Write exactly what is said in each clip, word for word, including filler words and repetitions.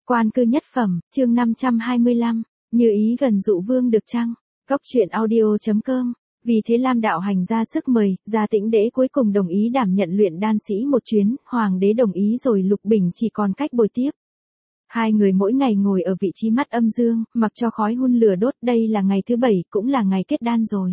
Quan cư nhất phẩm, chương năm trăm hai mươi lăm, như ý gần dụ vương được chăng? Góc truyện audio.com. Vì thế Lam đạo hành ra sức mời, Gia Tĩnh Đế cuối cùng đồng ý đảm nhận luyện đan sĩ một chuyến, hoàng đế đồng ý rồi Lục Bình chỉ còn cách bồi tiếp. Hai người mỗi ngày ngồi ở vị trí mắt âm dương, mặc cho khói hun lửa đốt, đây là ngày thứ bảy, cũng là ngày kết đan rồi.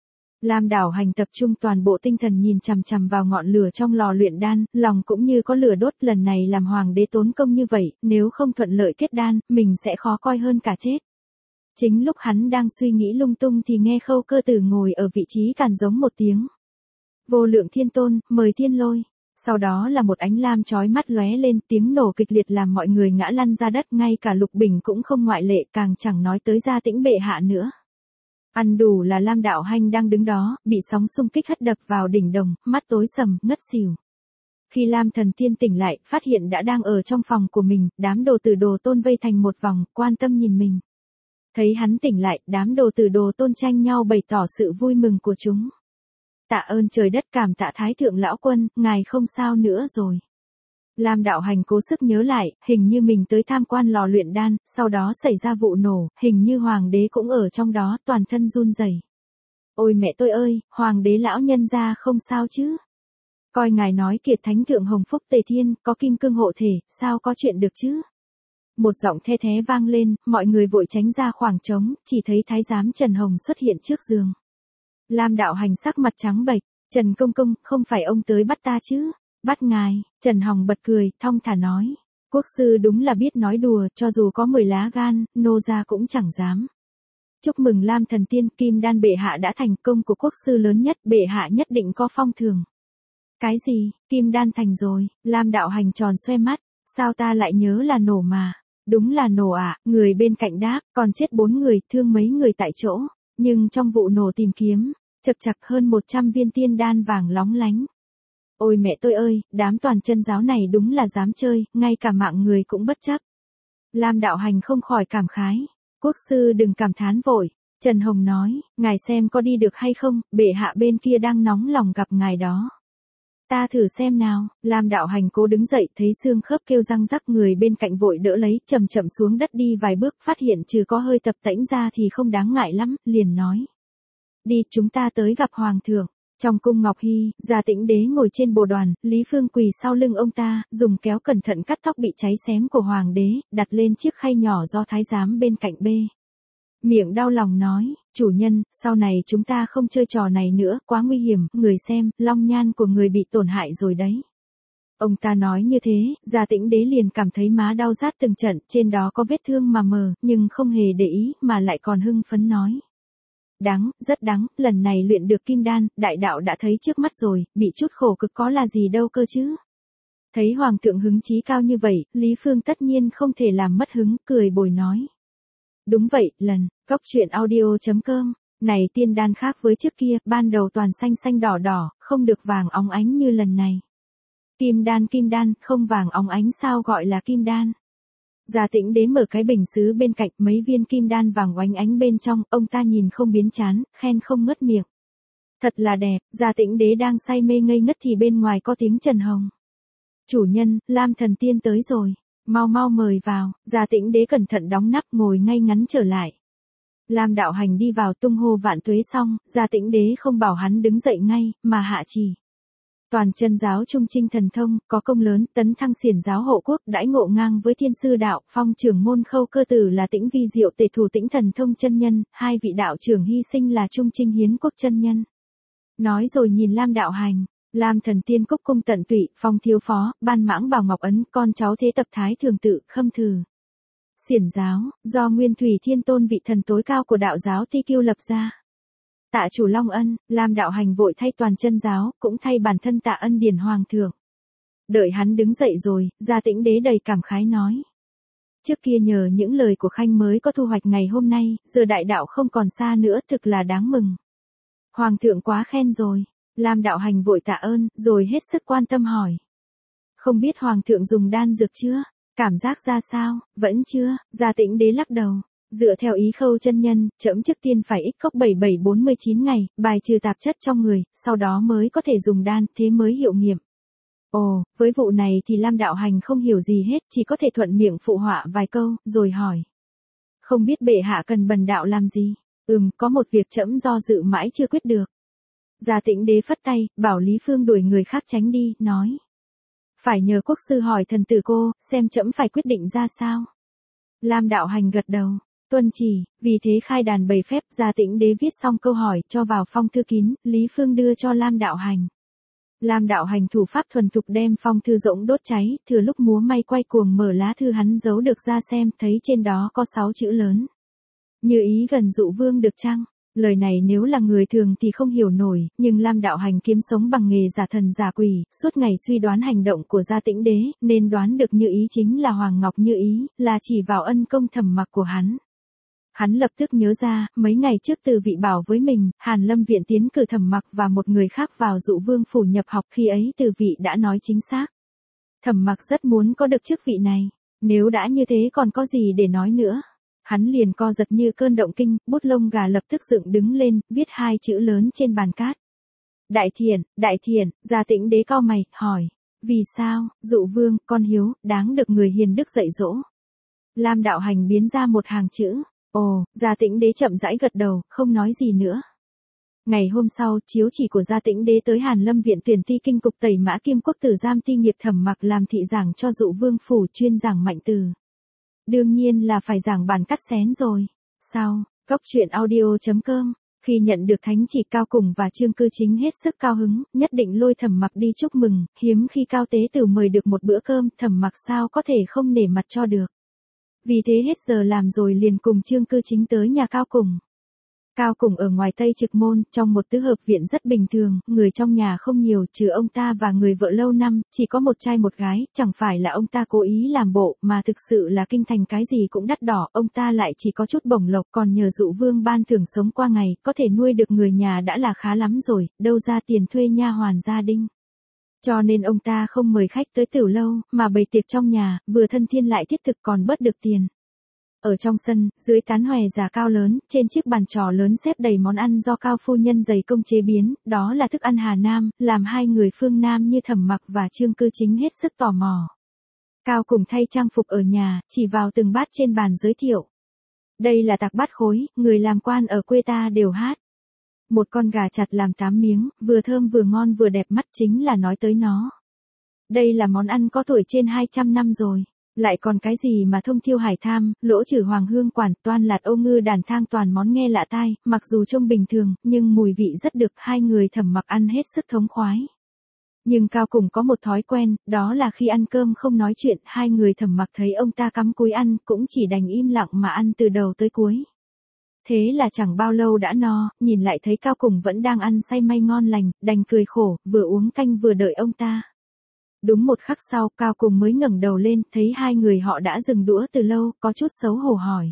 Lam Đạo Hành tập trung toàn bộ tinh thần nhìn chằm chằm vào ngọn lửa trong lò luyện đan, lòng cũng như có lửa đốt, lần này làm hoàng đế tốn công như vậy, nếu không thuận lợi kết đan, mình sẽ khó coi hơn cả chết. Chính lúc hắn đang suy nghĩ lung tung thì nghe Khâu Cơ Tử ngồi ở vị trí càn giống một tiếng. Vô lượng thiên tôn, mời thiên lôi. Sau đó là một ánh lam chói mắt lóe lên, tiếng nổ kịch liệt làm mọi người ngã lăn ra đất, ngay cả Lục Bình cũng không ngoại lệ, càng chẳng nói tới Gia Tĩnh bệ hạ nữa. Ăn đủ là Lam Đạo Hành đang đứng đó, bị sóng xung kích hất đập vào đỉnh đồng, mắt tối sầm, ngất xỉu. Khi Lam Thần Tiên tỉnh lại, phát hiện đã đang ở trong phòng của mình, đám đồ tử đồ tôn vây thành một vòng, quan tâm nhìn mình. Thấy hắn tỉnh lại, đám đồ tử đồ tôn tranh nhau bày tỏ sự vui mừng của chúng. Tạ ơn trời đất, cảm tạ Thái Thượng Lão Quân, ngài không sao nữa rồi. Lam Đạo Hành cố sức nhớ lại, hình như mình tới tham quan lò luyện đan, sau đó xảy ra vụ nổ, hình như hoàng đế cũng ở trong đó, toàn thân run rẩy. Ôi mẹ tôi ơi, hoàng đế lão nhân gia không sao chứ? Coi ngài nói kiệt thánh thượng hồng phúc tề thiên, có kim cương hộ thể, sao có chuyện được chứ? Một giọng the thé vang lên, mọi người vội tránh ra khoảng trống, chỉ thấy thái giám Trần Hồng xuất hiện trước giường. Lam Đạo Hành sắc mặt trắng bệch, Trần Công Công, không phải ông tới bắt ta chứ? Bắt ngài, Trần Hồng bật cười, thong thả nói. Quốc sư đúng là biết nói đùa, cho dù có mười lá gan, nô gia cũng chẳng dám. Chúc mừng Lam Thần Tiên, kim đan bệ hạ đã thành, công của quốc sư lớn nhất, bệ hạ nhất định có phong thưởng. Cái gì, kim đan thành rồi? Lam Đạo Hành tròn xoe mắt, sao ta lại nhớ là nổ mà? Đúng là nổ ạ, à, người bên cạnh đáp, còn chết bốn người, thương mấy người tại chỗ. Nhưng trong vụ nổ tìm kiếm, chật chặt hơn một trăm viên tiên đan vàng lóng lánh. Ôi mẹ tôi ơi, đám toàn chân giáo này đúng là dám chơi, ngay cả mạng người cũng bất chấp. Lam Đạo Hành không khỏi cảm khái. Quốc sư đừng cảm thán vội. Trần Hồng nói, ngài xem có đi được hay không, bệ hạ bên kia đang nóng lòng gặp ngài đó. Ta thử xem nào. Lam Đạo Hành cố đứng dậy, thấy xương khớp kêu răng rắc, người bên cạnh vội đỡ lấy, chậm chậm xuống đất đi vài bước, phát hiện trừ có hơi tập tễnh ra thì không đáng ngại lắm, liền nói. Đi, chúng ta tới gặp hoàng thượng. Trong cung Ngọc Hy, Gia Tĩnh Đế ngồi trên bồ đoàn, Lý Phương quỳ sau lưng ông ta, dùng kéo cẩn thận cắt tóc bị cháy xém của hoàng đế, đặt lên chiếc khay nhỏ do thái giám bên cạnh bê. Miệng đau lòng nói, chủ nhân, sau này chúng ta không chơi trò này nữa, quá nguy hiểm, người xem, long nhan của người bị tổn hại rồi đấy. Ông ta nói như thế, Gia Tĩnh Đế liền cảm thấy má đau rát từng trận, trên đó có vết thương mà mờ, nhưng không hề để ý, mà lại còn hưng phấn nói. Đắng, rất đắng, lần này luyện được kim đan, đại đạo đã thấy trước mắt rồi, bị chút khổ cực có là gì đâu cơ chứ. Thấy hoàng thượng hứng chí cao như vậy, Lý Phương tất nhiên không thể làm mất hứng, cười bồi nói. Đúng vậy, lần, góc truyện audio.com, này tiên đan khác với trước kia, ban đầu toàn xanh xanh đỏ đỏ, không được vàng óng ánh như lần này. Kim đan kim đan, không vàng óng ánh sao gọi là kim đan. Gia Tĩnh Đế mở cái bình sứ bên cạnh, mấy viên kim đan vàng oánh ánh bên trong, ông ta nhìn không biến chán, khen không ngớt miệng. Thật là đẹp. Gia Tĩnh Đế đang say mê ngây ngất thì bên ngoài có tiếng Trần Hồng. Chủ nhân, Lam Thần Tiên tới rồi. Mau mau mời vào. Gia Tĩnh Đế cẩn thận đóng nắp, ngồi ngay ngắn trở lại. Lam Đạo Hành đi vào tung hô vạn tuế xong, Gia Tĩnh Đế không bảo hắn đứng dậy ngay, mà hạ chỉ. Toàn chân giáo trung trinh thần thông, có công lớn, tấn thăng xiển giáo hộ quốc, đãi ngộ ngang với thiên sư đạo, phong trưởng môn Khâu Cơ Tử là Tĩnh Vi Diệu tề thủ Tĩnh Thần Thông chân nhân, hai vị đạo trưởng hy sinh là Trung Trinh Hiến Quốc chân nhân. Nói rồi nhìn Lam Đạo Hành, Lam Thần Tiên cúc cung tận tụy, phong thiếu phó, ban mãng bảo ngọc ấn, con cháu thế tập thái thường tự, khâm thử. Xiển giáo, do Nguyên Thủy Thiên Tôn vị thần tối cao của đạo giáo Ti Kiêu lập ra. Tạ chủ Long Ân, Lam Đạo Hành vội thay toàn chân giáo, cũng thay bản thân tạ ân điển hoàng thượng. Đợi hắn đứng dậy rồi, Gia Tĩnh Đế đầy cảm khái nói. Trước kia nhờ những lời của Khanh mới có thu hoạch ngày hôm nay, giờ đại đạo không còn xa nữa, thực là đáng mừng. Hoàng thượng quá khen rồi. Lam Đạo Hành vội tạ ơn, rồi hết sức quan tâm hỏi. Không biết hoàng thượng dùng đan dược chưa? Cảm giác ra sao? Vẫn chưa? Gia Tĩnh Đế lắc đầu. Dựa theo ý Khâu chân nhân, trẫm trước tiên phải ích cốc bảy bảy bốn mươi chín ngày, bài trừ tạp chất trong người, sau đó mới có thể dùng đan, thế mới hiệu nghiệm. Ồ, với vụ này thì Lam Đạo Hành không hiểu gì hết, chỉ có thể thuận miệng phụ họa vài câu, rồi hỏi. Không biết bệ hạ cần bần đạo làm gì? Ừm, có một việc trẫm do dự mãi chưa quyết được. Gia Tĩnh Đế phất tay, bảo Lý Phương đuổi người khác tránh đi, nói. Phải nhờ quốc sư hỏi thần tử cô, xem trẫm phải quyết định ra sao. Lam Đạo Hành gật đầu. Tuân chỉ, vì thế khai đàn bày phép, Gia Tĩnh Đế viết xong câu hỏi, cho vào phong thư kín, Lý Phương đưa cho Lam Đạo Hành. Lam Đạo Hành thủ pháp thuần thục đem phong thư rỗng đốt cháy, thừa lúc múa may quay cuồng mở lá thư hắn giấu được ra xem, thấy trên đó có sáu chữ lớn. Như ý gần dụ vương được chăng? Lời này nếu là người thường thì không hiểu nổi, nhưng Lam Đạo Hành kiếm sống bằng nghề giả thần giả quỷ, suốt ngày suy đoán hành động của Gia Tĩnh Đế, nên đoán được Như ý chính là Hoàng Ngọc Như ý, là chỉ vào ân công Thẩm Mặc của hắn. Hắn lập tức nhớ ra, mấy ngày trước Từ Vị bảo với mình, Hàn Lâm viện tiến cử Thẩm Mặc và một người khác vào dụ vương phủ nhập học, khi ấy Từ Vị đã nói chính xác. Thẩm Mặc rất muốn có được chức vị này, nếu đã như thế còn có gì để nói nữa. Hắn liền co giật như cơn động kinh, bút lông gà lập tức dựng đứng lên, viết hai chữ lớn trên bàn cát. Đại Thiện, Đại Thiện, Gia Tĩnh Đế cau mày, hỏi. Vì sao, dụ vương, con hiếu, đáng được người hiền đức dạy dỗ. Lam Đạo Hành biến ra một hàng chữ. Ồ, Gia Tĩnh Đế chậm rãi gật đầu, không nói gì nữa. Ngày hôm sau, chiếu chỉ của Gia Tĩnh Đế tới Hàn Lâm viện tuyển ti kinh cục Tẩy Mã Kim Quốc tử giam ti nghiệp Thẩm Mặc làm thị giảng cho dụ vương phủ, chuyên giảng mạnh từ. Đương nhiên là phải giảng bản cắt xén rồi. Sau, Cốc truyện audio chấm com, khi nhận được thánh chỉ, Cao Cùng và Trương Cư Chính hết sức cao hứng, nhất định lôi Thẩm Mặc đi chúc mừng, hiếm khi Cao Tế Tử mời được một bữa cơm, Thẩm Mặc sao có thể không nể mặt cho được. Vì thế hết giờ làm rồi liền cùng Trương Cư Chính tới nhà Cao Cùng. Cao Cùng ở ngoài Tây Trực Môn, trong một tứ hợp viện rất bình thường, người trong nhà không nhiều, trừ ông ta và người vợ lâu năm, chỉ có một trai một gái, chẳng phải là ông ta cố ý làm bộ, mà thực sự là kinh thành cái gì cũng đắt đỏ, ông ta lại chỉ có chút bổng lộc, còn nhờ dụ vương ban thưởng sống qua ngày, có thể nuôi được người nhà đã là khá lắm rồi, đâu ra tiền thuê nha hoàn gia đình. Cho nên ông ta không mời khách tới tiểu lâu, mà bày tiệc trong nhà, vừa thân thiên lại thiết thực còn bớt được tiền. Ở trong sân, dưới tán hòe già cao lớn, trên chiếc bàn trò lớn xếp đầy món ăn do Cao phu nhân dày công chế biến, đó là thức ăn Hà Nam, làm hai người phương Nam như Thẩm Mặc và Trương Cư Chính hết sức tò mò. Cao Cùng thay trang phục ở nhà, chỉ vào từng bát trên bàn giới thiệu. Đây là tạc bát khối, người làm quan ở quê ta đều hát. Một con gà chặt làm tám miếng, vừa thơm vừa ngon vừa đẹp mắt, chính là nói tới nó. Đây là món ăn có tuổi trên hai trăm năm rồi. Lại còn cái gì mà thông thiêu hải tham, lỗ trừ hoàng hương quản, toan lạt ô ngư đàn thang, toàn món nghe lạ tai, mặc dù trông bình thường, nhưng mùi vị rất được, hai người Thẩm Mặc ăn hết sức thống khoái. Nhưng Cao Cùng có một thói quen, đó là khi ăn cơm không nói chuyện, hai người Thẩm Mặc thấy ông ta cắm cúi ăn, cũng chỉ đành im lặng mà ăn từ đầu tới cuối. Thế là chẳng bao lâu đã no, nhìn lại thấy Cao Cùng vẫn đang ăn say may ngon lành, đành cười khổ, vừa uống canh vừa đợi ông ta. Đúng một khắc sau, Cao Cùng mới ngẩng đầu lên, thấy hai người họ đã dừng đũa từ lâu, có chút xấu hổ hỏi.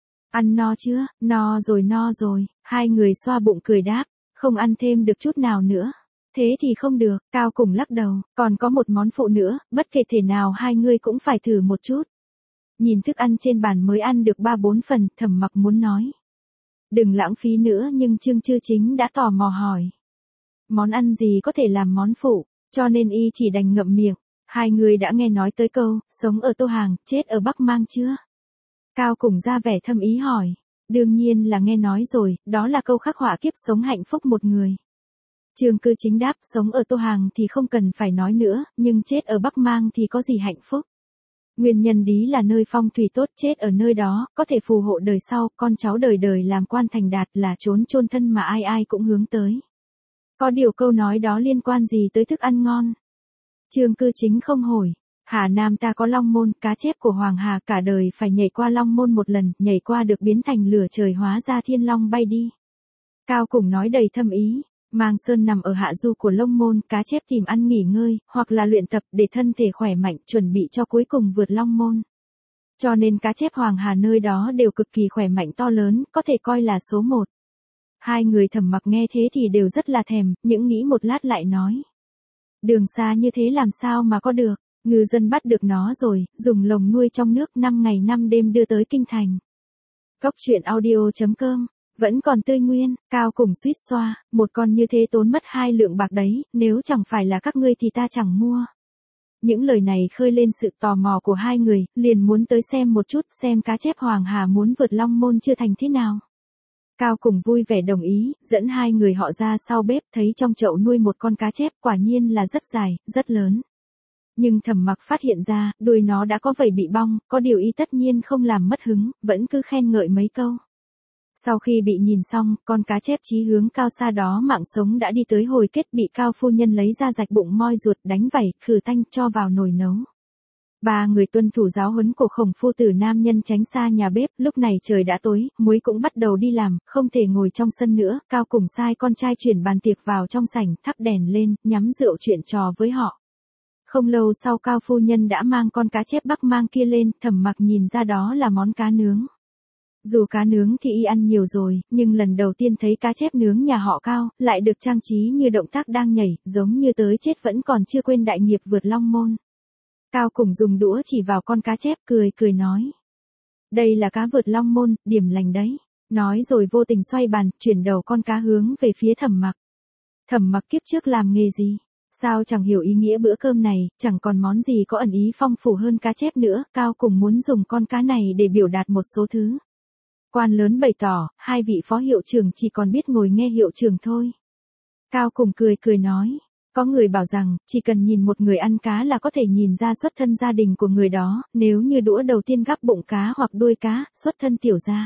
Ăn no chưa? No rồi no rồi, hai người xoa bụng cười đáp, không ăn thêm được chút nào nữa. Thế thì không được, Cao Cùng lắc đầu, còn có một món phụ nữa, bất kể thể nào hai người cũng phải thử một chút. Nhìn thức ăn trên bàn mới ăn được ba bốn phần, Thẩm Mặc muốn nói. Đừng lãng phí nữa, nhưng Trương Cư Chính đã tò mò hỏi. Món ăn gì có thể làm món phụ? Cho nên y chỉ đành ngậm miệng. Hai người đã nghe nói tới câu, sống ở Tô Hàng, chết ở Bắc Mang chưa? Cao Cùng ra vẻ thâm ý hỏi. Đương nhiên là nghe nói rồi, đó là câu khắc họa kiếp sống hạnh phúc một người. Trương Cư Chính đáp, sống ở Tô Hàng thì không cần phải nói nữa, nhưng chết ở Bắc Mang thì có gì hạnh phúc? Nguyên nhân đí là nơi phong thủy tốt, chết ở nơi đó, có thể phù hộ đời sau, con cháu đời đời làm quan thành đạt, là chốn chôn thân mà ai ai cũng hướng tới. Có điều câu nói đó liên quan gì tới thức ăn ngon? Trương Cư Chính không hỏi. Hà Nam ta có Long Môn, cá chép của Hoàng Hà, cả đời phải nhảy qua Long Môn một lần, nhảy qua được biến thành lửa trời, hóa ra thiên long bay đi. Cao Cùng nói đầy thâm ý. Mang Sơn nằm ở hạ du của Long Môn, cá chép tìm ăn nghỉ ngơi, hoặc là luyện tập để thân thể khỏe mạnh, chuẩn bị cho cuối cùng vượt Long Môn. Cho nên cá chép Hoàng Hà nơi đó đều cực kỳ khỏe mạnh to lớn, có thể coi là số một. Hai người Thẩm Mặc nghe thế thì đều rất là thèm, những nghĩ một lát lại nói. Đường xa như thế làm sao mà có được, ngư dân bắt được nó rồi, dùng lồng nuôi trong nước năm ngày năm đêm đưa tới kinh thành. Cốc truyện audio chấm com, vẫn còn tươi nguyên, Cao Cùng suýt xoa, một con như thế tốn mất hai lượng bạc đấy, nếu chẳng phải là các ngươi thì ta chẳng mua. Những lời này khơi lên sự tò mò của hai người, liền muốn tới xem một chút xem cá chép Hoàng Hà muốn vượt Long Môn chưa thành thế nào. Cao Cùng vui vẻ đồng ý, dẫn hai người họ ra sau bếp thấy trong chậu nuôi một con cá chép quả nhiên là rất dài, rất lớn. Nhưng Thẩm Mặc phát hiện ra, đuôi nó đã có vảy bị bong, có điều y tất nhiên không làm mất hứng, vẫn cứ khen ngợi mấy câu. Sau khi bị nhìn xong, con cá chép chí hướng cao xa đó mạng sống đã đi tới hồi kết bị Cao phu nhân lấy ra rạch bụng moi ruột đánh vảy, khử tanh cho vào nồi nấu. Ba người tuân thủ giáo huấn của Khổng phu tử nam nhân tránh xa nhà bếp, lúc này trời đã tối, muối cũng bắt đầu đi làm, không thể ngồi trong sân nữa, Cao cùng sai con trai chuyển bàn tiệc vào trong sảnh, thắp đèn lên, nhắm rượu chuyện trò với họ. Không lâu sau Cao phu nhân đã mang con cá chép bắc mang kia lên, Thẩm Mặc nhìn ra đó là món cá nướng. Dù cá nướng thì y ăn nhiều rồi, nhưng lần đầu tiên thấy cá chép nướng nhà họ Cao, lại được trang trí như động tác đang nhảy, giống như tới chết vẫn còn chưa quên đại nghiệp vượt Long Môn. Cao cùng dùng đũa chỉ vào con cá chép cười cười nói. Đây là cá vượt Long Môn, điểm lành đấy. Nói rồi vô tình xoay bàn, chuyển đầu con cá hướng về phía Thẩm Mặc. Thẩm Mặc kiếp trước làm nghề gì? Sao chẳng hiểu ý nghĩa bữa cơm này, chẳng còn món gì có ẩn ý phong phú hơn cá chép nữa, Cao cùng muốn dùng con cá này để biểu đạt một số thứ. Quan lớn bày tỏ, hai vị phó hiệu trưởng chỉ còn biết ngồi nghe hiệu trưởng thôi. Cao cùng cười cười nói, có người bảo rằng, chỉ cần nhìn một người ăn cá là có thể nhìn ra xuất thân gia đình của người đó, nếu như đũa đầu tiên gắp bụng cá hoặc đuôi cá, xuất thân tiểu gia.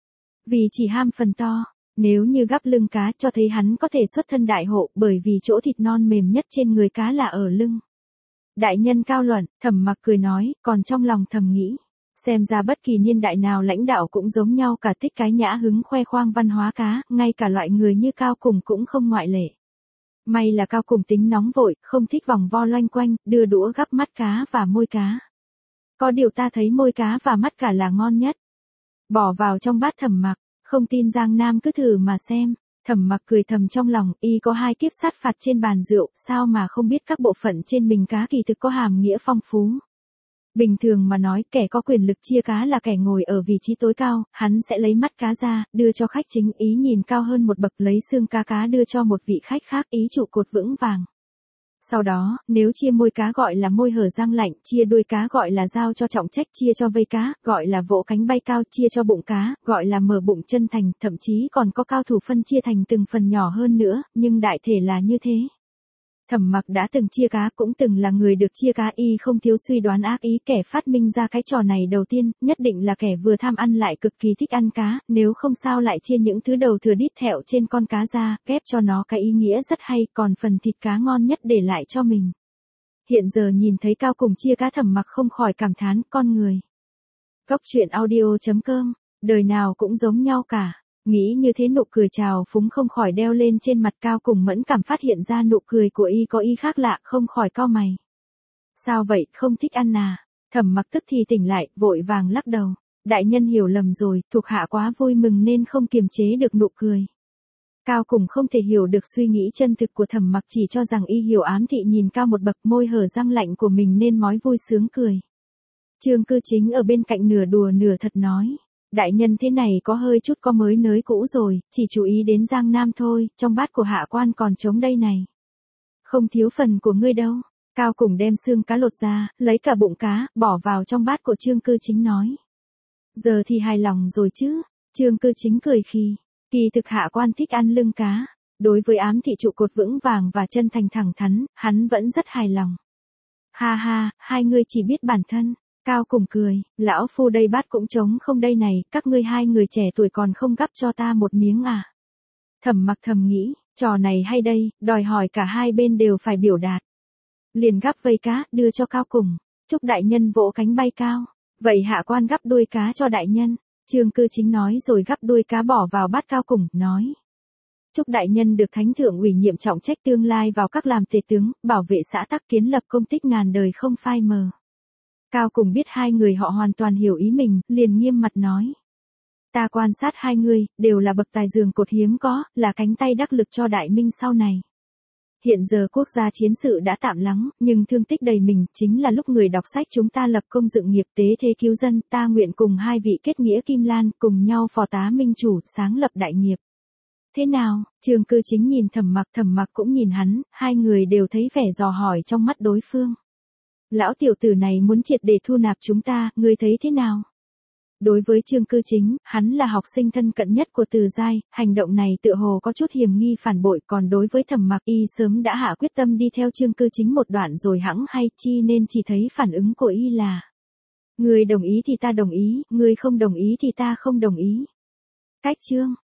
Vì chỉ ham phần to, nếu như gắp lưng cá cho thấy hắn có thể xuất thân đại hộ, bởi vì chỗ thịt non mềm nhất trên người cá là ở lưng. Đại nhân Cao luận, Thẩm Mặc cười nói, còn trong lòng thầm nghĩ. Xem ra bất kỳ niên đại nào lãnh đạo cũng giống nhau cả, thích cái nhã hứng khoe khoang văn hóa cá, ngay cả loại người như Cao cùng cũng không ngoại lệ. May là Cao cùng tính nóng vội, không thích vòng vo loanh quanh, đưa đũa gắp mắt cá và môi cá. Có điều ta thấy môi cá và mắt cả là ngon nhất. Bỏ vào trong bát Thẩm Mặc, không tin Giang Nam cứ thử mà xem. Thẩm Mặc cười thầm trong lòng, y có hai kiếp sát phạt trên bàn rượu, sao mà không biết các bộ phận trên mình cá kỳ thực có hàm nghĩa phong phú. Bình thường mà nói, kẻ có quyền lực chia cá là kẻ ngồi ở vị trí tối cao, hắn sẽ lấy mắt cá ra, đưa cho khách chính, ý nhìn cao hơn một bậc, lấy xương cá cá đưa cho một vị khách khác, ý trụ cột vững vàng. Sau đó, nếu chia môi cá gọi là môi hở răng lạnh, chia đuôi cá gọi là giao cho trọng trách, chia cho vây cá, gọi là vỗ cánh bay cao, chia cho bụng cá, gọi là mở bụng chân thành, thậm chí còn có cao thủ phân chia thành từng phần nhỏ hơn nữa, nhưng đại thể là như thế. Thẩm Mặc đã từng chia cá, cũng từng là người được chia cá, y không thiếu suy đoán ác ý, kẻ phát minh ra cái trò này đầu tiên, nhất định là kẻ vừa tham ăn lại cực kỳ thích ăn cá, nếu không sao lại chia những thứ đầu thừa đít thẹo trên con cá ra, ghép cho nó cái ý nghĩa rất hay, còn phần thịt cá ngon nhất để lại cho mình. Hiện giờ nhìn thấy Cao cùng chia cá, Thẩm Mặc không khỏi cảm thán, con người. Góc truyện audio chấm com, đời nào cũng giống nhau cả. Nghĩ như thế nụ cười trào phúng không khỏi đeo lên trên mặt Cao cùng mẫn cảm, phát hiện ra nụ cười của y có ý khác lạ, không khỏi cau mày. Sao vậy, không thích ăn à? Thẩm Mặc tức thì tỉnh lại, vội vàng lắc đầu. Đại nhân hiểu lầm rồi, thuộc hạ quá vui mừng nên không kiềm chế được nụ cười. Cao cùng không thể hiểu được suy nghĩ chân thực của Thẩm Mặc, chỉ cho rằng y hiểu ám thị nhìn Cao một bậc, môi hở răng lạnh của mình nên mói vui sướng cười. Trương Cư Chính ở bên cạnh nửa đùa nửa thật nói. Đại nhân thế này có hơi chút có mới nới cũ rồi, chỉ chú ý đến Giang Nam thôi, trong bát của hạ quan còn trống đây này. Không thiếu phần của ngươi đâu. Cao cùng đem xương cá lột ra, lấy cả bụng cá, bỏ vào trong bát của Trương Cư Chính nói. Giờ thì hài lòng rồi chứ? Trương Cư Chính cười khi, kỳ thực hạ quan thích ăn lưng cá. Đối với ám thị trụ cột vững vàng và chân thành thẳng thắn, hắn vẫn rất hài lòng. Ha ha, hai ngươi chỉ biết bản thân. Cao cùng cười, lão phu đây bát cũng trống không đây này, các ngươi hai người trẻ tuổi còn không gắp cho ta một miếng à? Thẩm Mặc thầm nghĩ, trò này hay đây, đòi hỏi cả hai bên đều phải biểu đạt. Liền gắp vây cá, đưa cho Cao cùng, chúc đại nhân vỗ cánh bay cao, vậy hạ quan gắp đuôi cá cho đại nhân. Trương Cư Chính nói rồi gắp đuôi cá bỏ vào bát Cao cùng, nói. Chúc đại nhân được thánh thượng ủy nhiệm trọng trách tương lai vào các làm tể tướng, bảo vệ xã tắc, kiến lập công tích ngàn đời không phai mờ. Cao cùng biết hai người họ hoàn toàn hiểu ý mình, liền nghiêm mặt nói. Ta quan sát hai người, đều là bậc tài giường cột hiếm có, là cánh tay đắc lực cho đại minh sau này. Hiện giờ quốc gia chiến sự đã tạm lắng, nhưng thương tích đầy mình, chính là lúc người đọc sách chúng ta lập công dựng nghiệp, tế thế cứu dân, ta nguyện cùng hai vị kết nghĩa Kim Lan, cùng nhau phò tá minh chủ, sáng lập đại nghiệp. Thế nào? Trương Cư Chính nhìn Thẩm Mặc, Thẩm Mặc cũng nhìn hắn, hai người đều thấy vẻ dò hỏi trong mắt đối phương. Lão tiểu tử này muốn triệt để thu nạp chúng ta, ngươi thấy thế nào? Đối với Trương Cư Chính, hắn là học sinh thân cận nhất của Từ Giai, hành động này tựa hồ có chút hiểm nghi phản bội, còn đối với Thẩm Mặc y sớm đã hạ quyết tâm đi theo Trương Cư Chính một đoạn rồi hẵng hay chi nên chỉ thấy phản ứng của y là: ngươi đồng ý thì ta đồng ý, ngươi không đồng ý thì ta không đồng ý. Cách chương